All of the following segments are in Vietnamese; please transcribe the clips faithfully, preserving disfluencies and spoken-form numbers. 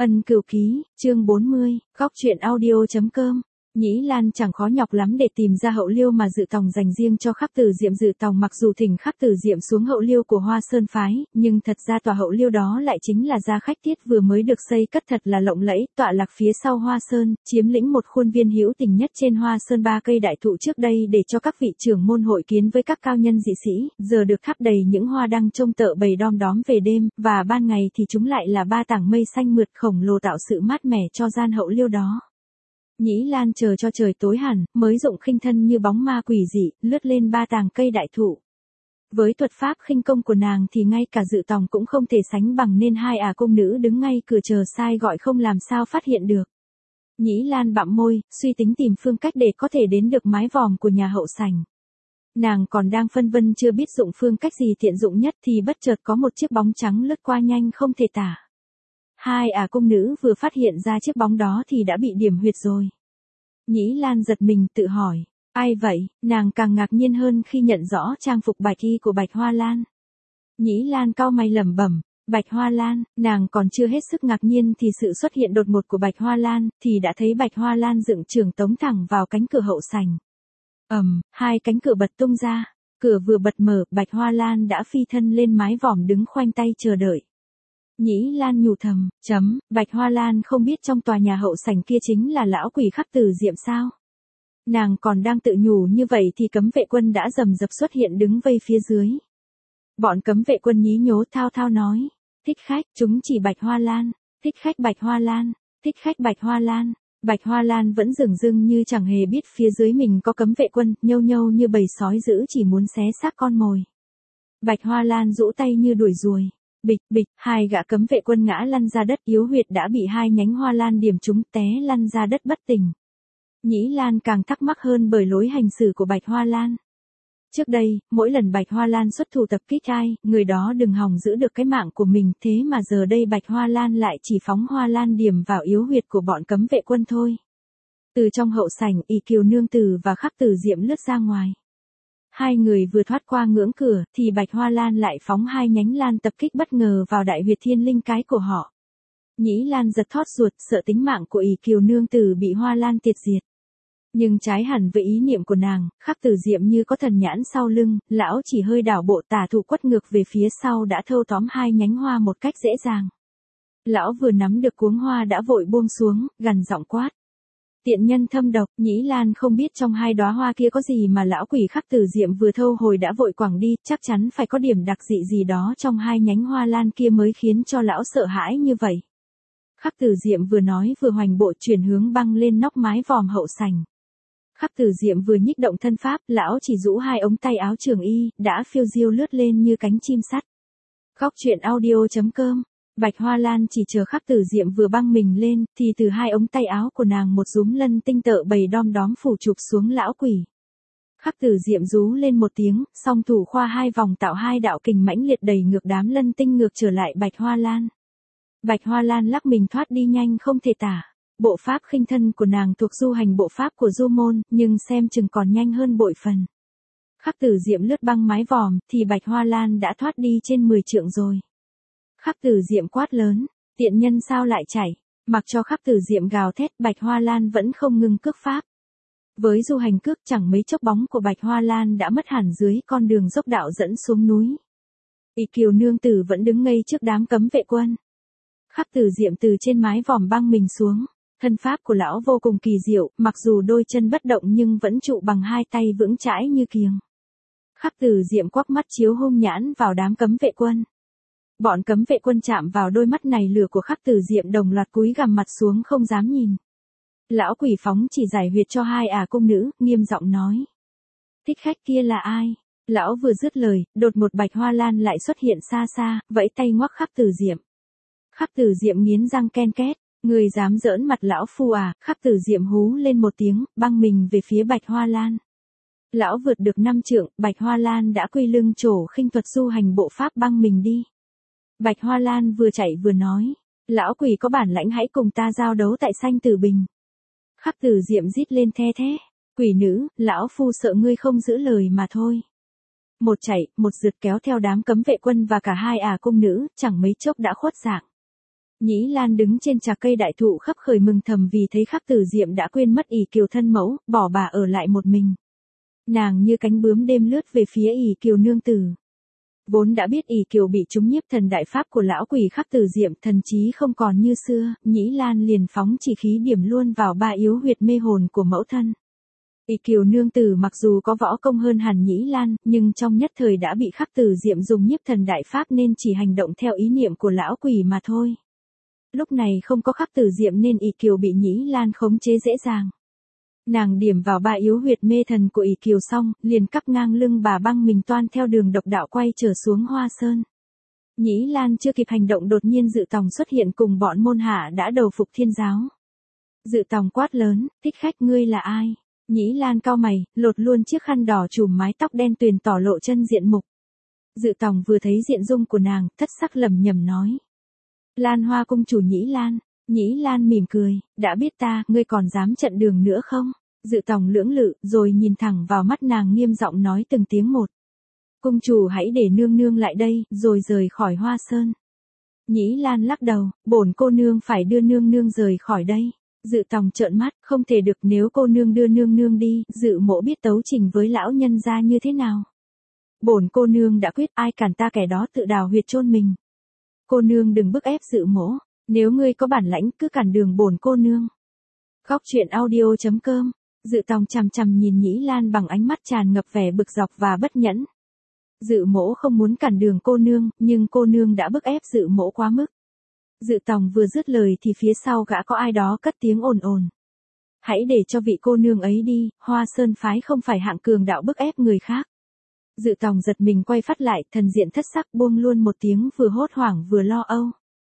Ân Cửu Ký, chương bốn mươi, góc truyện audio.com. Nhĩ Lan chẳng khó nhọc lắm để tìm ra hậu liêu mà Dự Tòng dành riêng cho Khắc Tử Diệm. Dự Tòng mặc dù thỉnh Khắc Tử Diệm xuống hậu liêu của Hoa Sơn phái, nhưng thật ra tòa hậu liêu đó lại chính là gia khách tiết vừa mới được xây cất thật là lộng lẫy, tọa lạc phía sau Hoa Sơn, chiếm lĩnh một khuôn viên hữu tình nhất trên Hoa Sơn. Ba cây đại thụ trước đây để cho các vị trưởng môn hội kiến với các cao nhân dị sĩ, giờ được thắp đầy những hoa đăng trông tợ bầy đom đóm về đêm, và ban ngày thì chúng lại là ba tảng mây xanh mượt khổng lồ tạo sự mát mẻ cho gian hậu liêu đó. Nhĩ Lan chờ cho trời tối hẳn, mới dụng khinh thân như bóng ma quỷ dị, lướt lên ba tàng cây đại thụ. Với thuật pháp khinh công của nàng thì ngay cả Dự Tòng cũng không thể sánh bằng, nên hai ả cung nữ đứng ngay cửa chờ sai gọi không làm sao phát hiện được. Nhĩ Lan bặm môi, suy tính tìm phương cách để có thể đến được mái vòm của nhà hậu sảnh. Nàng còn đang phân vân chưa biết dụng phương cách gì tiện dụng nhất thì bất chợt có một chiếc bóng trắng lướt qua nhanh không thể tả. Hai ả cung nữ vừa phát hiện ra chiếc bóng đó thì đã bị điểm huyệt rồi. Nhĩ Lan giật mình tự hỏi, ai vậy? Nàng càng ngạc nhiên hơn khi nhận rõ trang phục bạch y của Bạch Hoa Lan. Nhĩ Lan cau mày lẩm bẩm, Bạch Hoa Lan. Nàng còn chưa hết sức ngạc nhiên thì sự xuất hiện đột ngột của Bạch Hoa Lan thì đã thấy Bạch Hoa Lan dựng trường tống thẳng vào cánh cửa hậu sảnh. Ầm, um, hai cánh cửa bật tung ra, cửa vừa bật mở, Bạch Hoa Lan đã phi thân lên mái vòm đứng khoanh tay chờ đợi. Nhĩ Lan nhủ thầm, chấm, Bạch Hoa Lan không biết trong tòa nhà hậu sảnh kia chính là lão quỷ Khắc Tử Diệm sao? Nàng còn đang tự nhủ như vậy thì cấm vệ quân đã rầm rập xuất hiện đứng vây phía dưới. Bọn cấm vệ quân nhí nhố thao thao nói, thích khách, chúng chỉ Bạch Hoa Lan, thích khách Bạch Hoa Lan, thích khách Bạch Hoa Lan. Bạch Hoa Lan vẫn dửng dưng như chẳng hề biết phía dưới mình có cấm vệ quân, nhâu nhâu như bầy sói dữ chỉ muốn xé xác con mồi. Bạch Hoa Lan rũ tay như đuổi ruồi. Bịch bịch, hai gã cấm vệ quân ngã lăn ra đất, yếu huyệt đã bị hai nhánh hoa lan điểm trúng, té lăn ra đất bất tỉnh. Nhĩ Lan càng thắc mắc hơn bởi lối hành xử của Bạch Hoa Lan. Trước đây, mỗi lần Bạch Hoa Lan xuất thủ tập kích ai, người đó đừng hòng giữ được cái mạng của mình, thế mà giờ đây Bạch Hoa Lan lại chỉ phóng hoa lan điểm vào yếu huyệt của bọn cấm vệ quân thôi. Từ trong hậu sảnh, Y Kiều nương tử và Khắc Tử Diệm lướt ra ngoài. Hai người vừa thoát qua ngưỡng cửa thì Bạch Hoa Lan lại phóng hai nhánh lan tập kích bất ngờ vào đại huyệt thiên linh cái của họ. Nhĩ Lan giật thót ruột, sợ tính mạng của Y Kiều nương tử bị Hoa Lan tiệt diệt. Nhưng trái hẳn với ý niệm của nàng, Khắc Tử Diệm như có thần nhãn sau lưng, lão chỉ hơi đảo bộ tả thủ quất ngược về phía sau đã thâu tóm hai nhánh hoa một cách dễ dàng. Lão vừa nắm được cuống hoa đã vội buông xuống, gằn giọng quát. Tiện nhân thâm độc. Nhĩ Lan không biết trong hai đóa hoa kia có gì mà lão quỷ Khắc Tử Diệm vừa thâu hồi đã vội quẳng đi, chắc chắn phải có điểm đặc dị gì đó trong hai nhánh hoa lan kia mới khiến cho lão sợ hãi như vậy. Khắc Tử Diệm vừa nói vừa hoành bộ chuyển hướng băng lên nóc mái vòm hậu sảnh. Khắc Tử Diệm vừa nhích động thân pháp, lão chỉ rũ hai ống tay áo trường y, đã phiêu diêu lướt lên như cánh chim sắt. Góc truyện audio.com. Bạch Hoa Lan chỉ chờ Khắc Tử Diệm vừa băng mình lên, thì từ hai ống tay áo của nàng một dúm lân tinh tợ bầy đom đóm phủ chụp xuống lão quỷ. Khắc Tử Diệm rú lên một tiếng, song thủ khoa hai vòng tạo hai đạo kình mãnh liệt đẩy ngược đám lân tinh ngược trở lại Bạch Hoa Lan. Bạch Hoa Lan lắc mình thoát đi nhanh không thể tả. Bộ pháp khinh thân của nàng thuộc du hành bộ pháp của du môn, nhưng xem chừng còn nhanh hơn bội phần. Khắc Tử Diệm lướt băng mái vòm, thì Bạch Hoa Lan đã thoát đi trên mười trượng rồi. Khắc Tử Diệm quát lớn, tiện nhân sao lại chạy? Mặc cho Khắc Tử Diệm gào thét, Bạch Hoa Lan vẫn không ngừng cước pháp. Với du hành cước chẳng mấy chốc bóng của Bạch Hoa Lan đã mất hẳn dưới con đường dốc đạo dẫn xuống núi. Y Kiều nương tử vẫn đứng ngây trước đám cấm vệ quân. Khắc Tử Diệm từ trên mái vòm băng mình xuống, thân pháp của lão vô cùng kỳ diệu, mặc dù đôi chân bất động nhưng vẫn trụ bằng hai tay vững chãi như kiềng. Khắc Tử Diệm quắc mắt chiếu hung nhãn vào đám cấm vệ quân. Bọn cấm vệ quân chạm vào đôi mắt này lửa của Khắc Tử Diệm đồng loạt cúi gằm mặt xuống không dám nhìn. Lão quỷ phóng chỉ giải huyệt cho hai ả cung nữ, nghiêm giọng nói. Thích khách kia là ai? Lão vừa dứt lời, đột một Bạch Hoa Lan lại xuất hiện xa xa, vẫy tay ngoắc Khắc Tử Diệm. Khắc Tử Diệm nghiến răng ken két, người dám giỡn mặt lão phu à? Khắc Tử Diệm hú lên một tiếng, băng mình về phía Bạch Hoa Lan. Lão vượt được năm trượng, Bạch Hoa Lan đã quy lưng trổ khinh thuật du hành bộ pháp băng mình đi. Bạch Hoa Lan vừa chạy vừa nói, lão quỷ có bản lãnh hãy cùng ta giao đấu tại Sanh Tử Bình. Khắc Tử Diệm rít lên the thé, quỷ nữ, lão phu sợ ngươi không giữ lời mà thôi. Một chạy, một rượt kéo theo đám cấm vệ quân và cả hai ả cung nữ, chẳng mấy chốc đã khuất dạng. Nhĩ Lan đứng trên trạc cây đại thụ khấp khởi mừng thầm vì thấy Khắc Tử Diệm đã quên mất ỷ kiều thân mẫu, bỏ bà ở lại một mình. Nàng như cánh bướm đêm lướt về phía ỷ kiều nương tử. Vốn đã biết ỷ kiều bị trúng nhiếp thần đại pháp của lão quỷ Khắc Tử Diệm, thần trí không còn như xưa, Nhĩ Lan liền phóng chỉ khí điểm luôn vào ba yếu huyệt mê hồn của mẫu thân. ỷ kiều nương tử mặc dù có võ công hơn hẳn Nhĩ Lan, nhưng trong nhất thời đã bị Khắc Tử Diệm dùng nhiếp thần đại pháp nên chỉ hành động theo ý niệm của lão quỷ mà thôi. Lúc này không có Khắc Tử Diệm nên ỷ kiều bị Nhĩ Lan khống chế dễ dàng. Nàng điểm vào ba yếu huyệt mê thần của ỷ kiều xong, liền cắp ngang lưng bà băng mình toan theo đường độc đạo quay trở xuống Hoa Sơn. Nhĩ Lan chưa kịp hành động đột nhiên Dự Tòng xuất hiện cùng bọn môn hạ đã đầu phục Thiên giáo. Dự Tòng quát lớn, thích khách ngươi là ai? Nhĩ Lan cau mày, lột luôn chiếc khăn đỏ trùm mái tóc đen tuyền tỏ lộ chân diện mục. Dự Tòng vừa thấy diện dung của nàng, thất sắc lẩm nhẩm nói. Lan Hoa cung chủ Nhĩ Lan. Nhĩ Lan mỉm cười, đã biết ta, ngươi còn dám chặn đường nữa không? Dự Tòng lưỡng lự, rồi nhìn thẳng vào mắt nàng nghiêm giọng nói từng tiếng một. Cung chủ hãy để nương nương lại đây, rồi rời khỏi Hoa Sơn. Nhĩ Lan lắc đầu, bổn cô nương phải đưa nương nương rời khỏi đây. Dự Tòng trợn mắt, không thể được, nếu cô nương đưa nương nương đi, Dự mỗ biết tấu trình với lão nhân gia như thế nào. Bổn cô nương đã quyết, ai cản ta kẻ đó tự đào huyệt chôn mình. Cô nương đừng bức ép Dự mỗ, nếu ngươi có bản lãnh cứ cản đường bổn cô nương. Góc truyện audio chấm com. Dự Tòng chằm chằm nhìn Nhĩ Lan bằng ánh mắt tràn ngập vẻ bực dọc và bất nhẫn. Dự mỗ không muốn cản đường cô nương, nhưng cô nương đã bức ép Dự mỗ quá mức. Dự Tòng vừa dứt lời thì phía sau gã có ai đó cất tiếng ồn ồn. Hãy để cho vị cô nương ấy đi, Hoa Sơn phái không phải hạng cường đạo bức ép người khác. Dự Tòng giật mình quay phát lại, thần diện thất sắc buông luôn một tiếng vừa hốt hoảng vừa lo âu.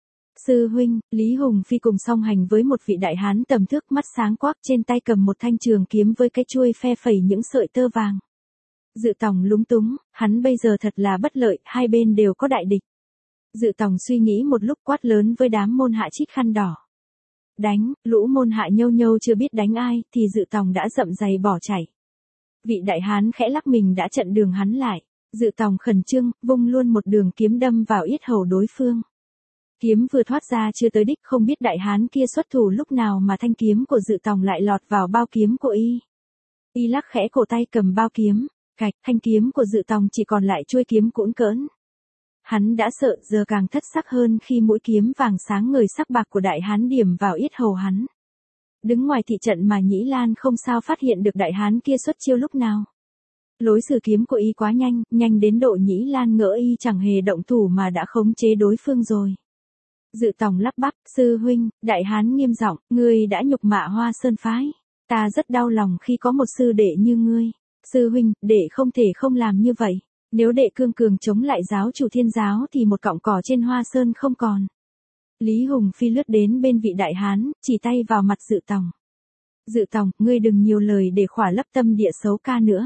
Sư huynh, Lý Hùng Phi cùng song hành với một vị đại hán tầm thước, mắt sáng quắc, trên tay cầm một thanh trường kiếm với cái chuôi phe phẩy những sợi tơ vàng. Dự Tòng lúng túng, hắn bây giờ thật là bất lợi, hai bên đều có đại địch. Dự Tòng suy nghĩ một lúc quát lớn với đám môn hạ chít khăn đỏ. Đánh, lũ môn hạ nhâu nhâu chưa biết đánh ai, thì Dự Tòng đã dậm giày bỏ chạy. Vị đại hán khẽ lắc mình đã chặn đường hắn lại. Dự Tòng khẩn trương, vung luôn một đường kiếm đâm vào yết hầu đối phương. Kiếm vừa thoát ra chưa tới đích, không biết đại hán kia xuất thủ lúc nào mà thanh kiếm của Dự Tòng lại lọt vào bao kiếm của y. Y lắc khẽ cổ tay cầm bao kiếm, cạch, thanh kiếm của Dự Tòng chỉ còn lại chuôi kiếm cũn cỡn. Hắn đã sợ, giờ càng thất sắc hơn khi mũi kiếm vàng sáng ngời sắc bạc của đại hán điểm vào yết hầu hắn. Đứng ngoài thị trận mà Nhĩ Lan không sao phát hiện được đại hán kia xuất chiêu lúc nào. Lối sử kiếm của y quá nhanh, nhanh đến độ Nhĩ Lan ngỡ y chẳng hề động thủ mà đã khống chế đối phương rồi. Dự Tòng lắp bắp, sư huynh, đại hán nghiêm giọng, ngươi đã nhục mạ Hoa Sơn phái. Ta rất đau lòng khi có một sư đệ như ngươi. Sư huynh, đệ không thể không làm như vậy. Nếu đệ cương cường chống lại giáo chủ Thiên giáo thì một cọng cỏ trên Hoa Sơn không còn. Lý Hùng Phi lướt đến bên vị đại hán, chỉ tay vào mặt Dự Tòng. Dự Tòng, ngươi đừng nhiều lời để khỏa lấp tâm địa xấu ca nữa.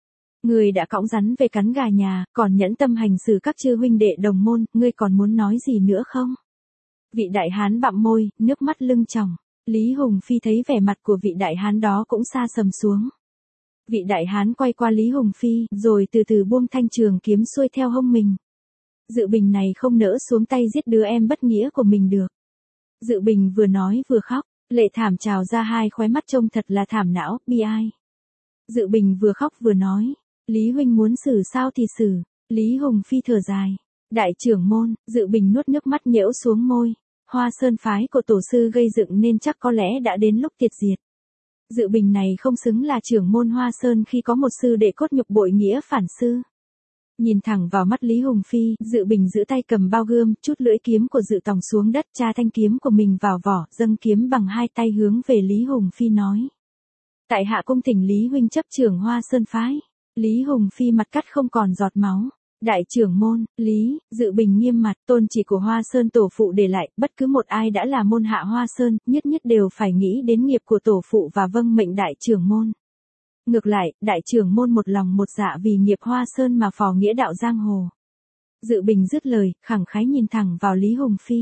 Ngươi đã cõng rắn về cắn gà nhà, còn nhẫn tâm hành xử các chư huynh đệ đồng môn, ngươi còn muốn nói gì nữa không? Vị đại hán bặm môi, nước mắt lưng tròng. Lý Hùng Phi thấy vẻ mặt của vị đại hán đó cũng sa sầm xuống. Vị đại hán quay qua Lý Hùng Phi, rồi từ từ buông thanh trường kiếm xuôi theo hông mình. Dự Bình này không nỡ xuống tay giết đứa em bất nghĩa của mình được. Dự Bình vừa nói vừa khóc, lệ thảm trào ra hai khóe mắt trông thật là thảm não, bi ai. Dự Bình vừa khóc vừa nói, Lý huynh muốn xử sao thì xử. Lý Hùng Phi thở dài. Đại trưởng môn, Dự Bình nuốt nước mắt nhễu xuống môi. Hoa Sơn phái của tổ sư gây dựng nên chắc có lẽ đã đến lúc tiệt diệt. Dự Bình này không xứng là trưởng môn Hoa Sơn khi có một sư đệ cốt nhục bội nghĩa phản sư. Nhìn thẳng vào mắt Lý Hùng Phi, Dự Bình giữ tay cầm bao gươm, chút lưỡi kiếm của Dự Tòng xuống đất, tra thanh kiếm của mình vào vỏ, dâng kiếm bằng hai tay hướng về Lý Hùng Phi nói. Tại hạ cung thỉnh Lý huynh chấp trưởng Hoa Sơn phái. Lý Hùng Phi mặt cắt không còn giọt máu. Đại trưởng môn, Lý, Dự Bình nghiêm mặt, tôn chỉ của Hoa Sơn tổ phụ để lại, bất cứ một ai đã là môn hạ Hoa Sơn, nhất nhất đều phải nghĩ đến nghiệp của tổ phụ và vâng mệnh đại trưởng môn. Ngược lại, đại trưởng môn một lòng một dạ vì nghiệp Hoa Sơn mà phò nghĩa đạo giang hồ. Dự Bình dứt lời, khẳng khái nhìn thẳng vào Lý Hùng Phi.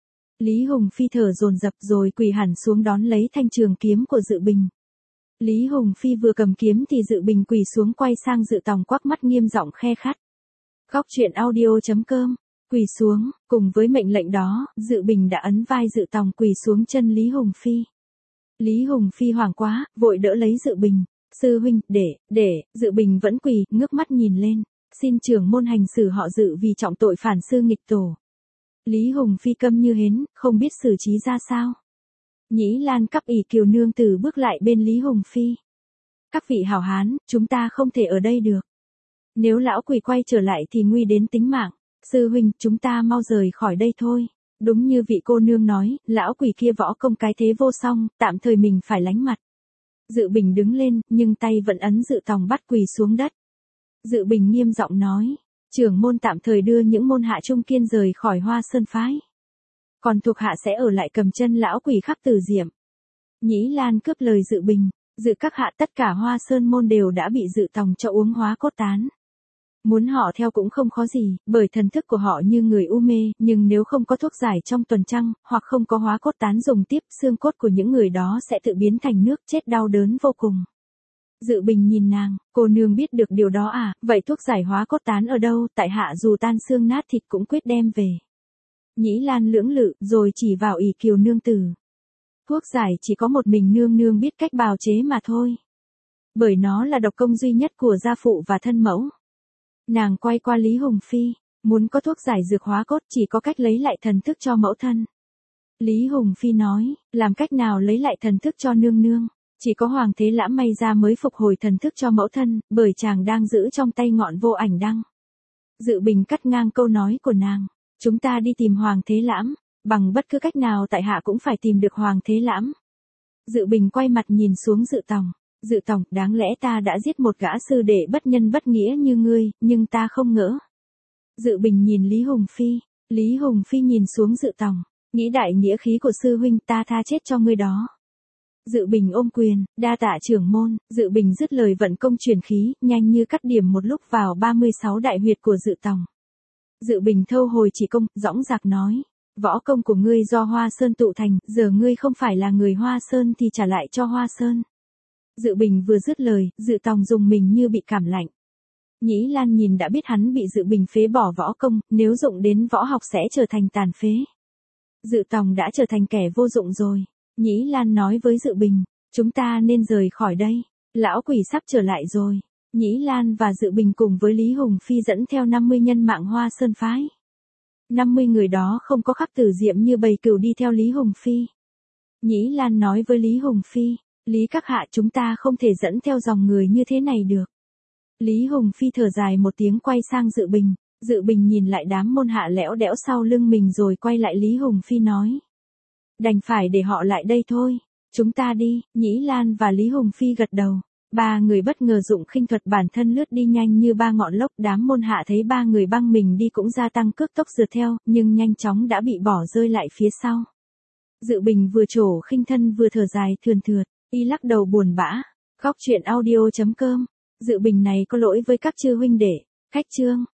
Lý Hùng Phi thở dồn dập rồi quỳ hẳn xuống đón lấy thanh trường kiếm của Dự Bình. Lý Hùng Phi vừa cầm kiếm thì Dự Bình quỳ xuống quay sang Dự Tòng quắc mắt nghiêm giọng khe khắt. Góc truyện audio chấm com Quỳ xuống, cùng với mệnh lệnh đó, Dự Bình đã ấn vai Dự Tòng quỳ xuống chân Lý Hùng Phi. Lý Hùng Phi hoảng quá, vội đỡ lấy Dự Bình. Sư huynh, để, để, Dự Bình vẫn quỳ, ngước mắt nhìn lên. Xin trưởng môn hành xử họ Dự vì trọng tội phản sư nghịch tổ. Lý Hùng Phi câm như hến, không biết xử trí ra sao. Nhĩ Lan Cắp ỷ Kiều nương tử bước lại bên Lý Hùng Phi. Các vị hảo hán, chúng ta không thể ở đây được. Nếu lão quỷ quay trở lại thì nguy đến tính mạng. Sư huynh, chúng ta mau rời khỏi đây thôi. Đúng như vị cô nương nói, lão quỷ kia võ công cái thế vô song, tạm thời mình phải lánh mặt. Dự Bình đứng lên, nhưng tay vẫn ấn Dự Tòng bắt quỳ xuống đất. Dự Bình nghiêm giọng nói, trưởng môn tạm thời đưa những môn hạ trung kiên rời khỏi Hoa Sơn phái. Còn thuộc hạ sẽ ở lại cầm chân lão quỷ Khắc Tử Diệm. Nhĩ Lan cướp lời Dự Bình, Dự các hạ tất cả Hoa Sơn môn đều đã bị Dự Tòng cho uống hóa cốt tán. Muốn họ theo cũng không khó gì, bởi thần thức của họ như người u mê, nhưng nếu không có thuốc giải trong tuần trăng, hoặc không có hóa cốt tán dùng tiếp, xương cốt của những người đó sẽ tự biến thành nước chết đau đớn vô cùng. Dự Bình nhìn nàng, cô nương biết được điều đó à, vậy thuốc giải hóa cốt tán ở đâu, tại hạ dù tan xương nát thịt cũng quyết đem về. Nhĩ Lan lưỡng lự, rồi chỉ vào ỷ Kiều nương tử. Thuốc giải chỉ có một mình nương nương biết cách bào chế mà thôi. Bởi nó là độc công duy nhất của gia phụ và thân mẫu. Nàng quay qua Lý Hùng Phi, muốn có thuốc giải dược hóa cốt chỉ có cách lấy lại thần thức cho mẫu thân. Lý Hùng Phi nói, làm cách nào lấy lại thần thức cho nương nương, chỉ có Hoàng Thế Lãm may ra mới phục hồi thần thức cho mẫu thân, bởi chàng đang giữ trong tay ngọn vô ảnh đăng. Dự Bình cắt ngang câu nói của nàng, chúng ta đi tìm Hoàng Thế Lãm, bằng bất cứ cách nào tại hạ cũng phải tìm được Hoàng Thế Lãm. Dự Bình quay mặt nhìn xuống Dự Tòng. Dự Tòng, đáng lẽ ta đã giết một gã sư đệ bất nhân bất nghĩa như ngươi, nhưng ta không ngỡ. Dự Bình nhìn Lý Hùng Phi, Lý Hùng Phi nhìn xuống Dự Tòng, nghĩ đại nghĩa khí của sư huynh ta tha chết cho ngươi đó. Dự Bình ôm quyền, đa tạ trưởng môn, Dự Bình dứt lời vận công truyền khí, nhanh như cắt điểm một lúc vào ba mươi sáu đại huyệt của Dự Tòng. Dự Bình thâu hồi chỉ công, dõng dạc nói, võ công của ngươi do Hoa Sơn tụ thành, giờ ngươi không phải là người Hoa Sơn thì trả lại cho Hoa Sơn. Dự Bình vừa dứt lời, Dự Tòng dùng mình như bị cảm lạnh. Nhĩ Lan nhìn đã biết hắn bị Dự Bình phế bỏ võ công, nếu dụng đến võ học sẽ trở thành tàn phế. Dự Tòng đã trở thành kẻ vô dụng rồi. Nhĩ Lan nói với Dự Bình, chúng ta nên rời khỏi đây, lão quỷ sắp trở lại rồi. Nhĩ Lan và Dự Bình cùng với Lý Hùng Phi dẫn theo năm mươi nhân mạng Hoa Sơn phái. năm mươi người đó không có Khắc Tử Diệm như bầy cừu đi theo Lý Hùng Phi. Nhĩ Lan nói với Lý Hùng Phi, Lý các hạ chúng ta không thể dẫn theo dòng người như thế này được. Lý Hùng Phi thở dài một tiếng quay sang Dự Bình, Dự Bình nhìn lại đám môn hạ lẽo đẽo sau lưng mình rồi quay lại Lý Hùng Phi nói. Đành phải để họ lại đây thôi, chúng ta đi. Nhĩ Lan và Lý Hùng Phi gật đầu, ba người bất ngờ dụng khinh thuật bản thân lướt đi nhanh như ba ngọn lốc. Đám môn hạ thấy ba người băng mình đi cũng gia tăng cước tốc rượt theo, nhưng nhanh chóng đã bị bỏ rơi lại phía sau. Dự Bình vừa trổ khinh thân vừa thở dài thườn thượt, y lắc đầu buồn bã. Góc truyện audio chấm com. Dự Bình này có lỗi với các chư huynh đệ. Khách chương.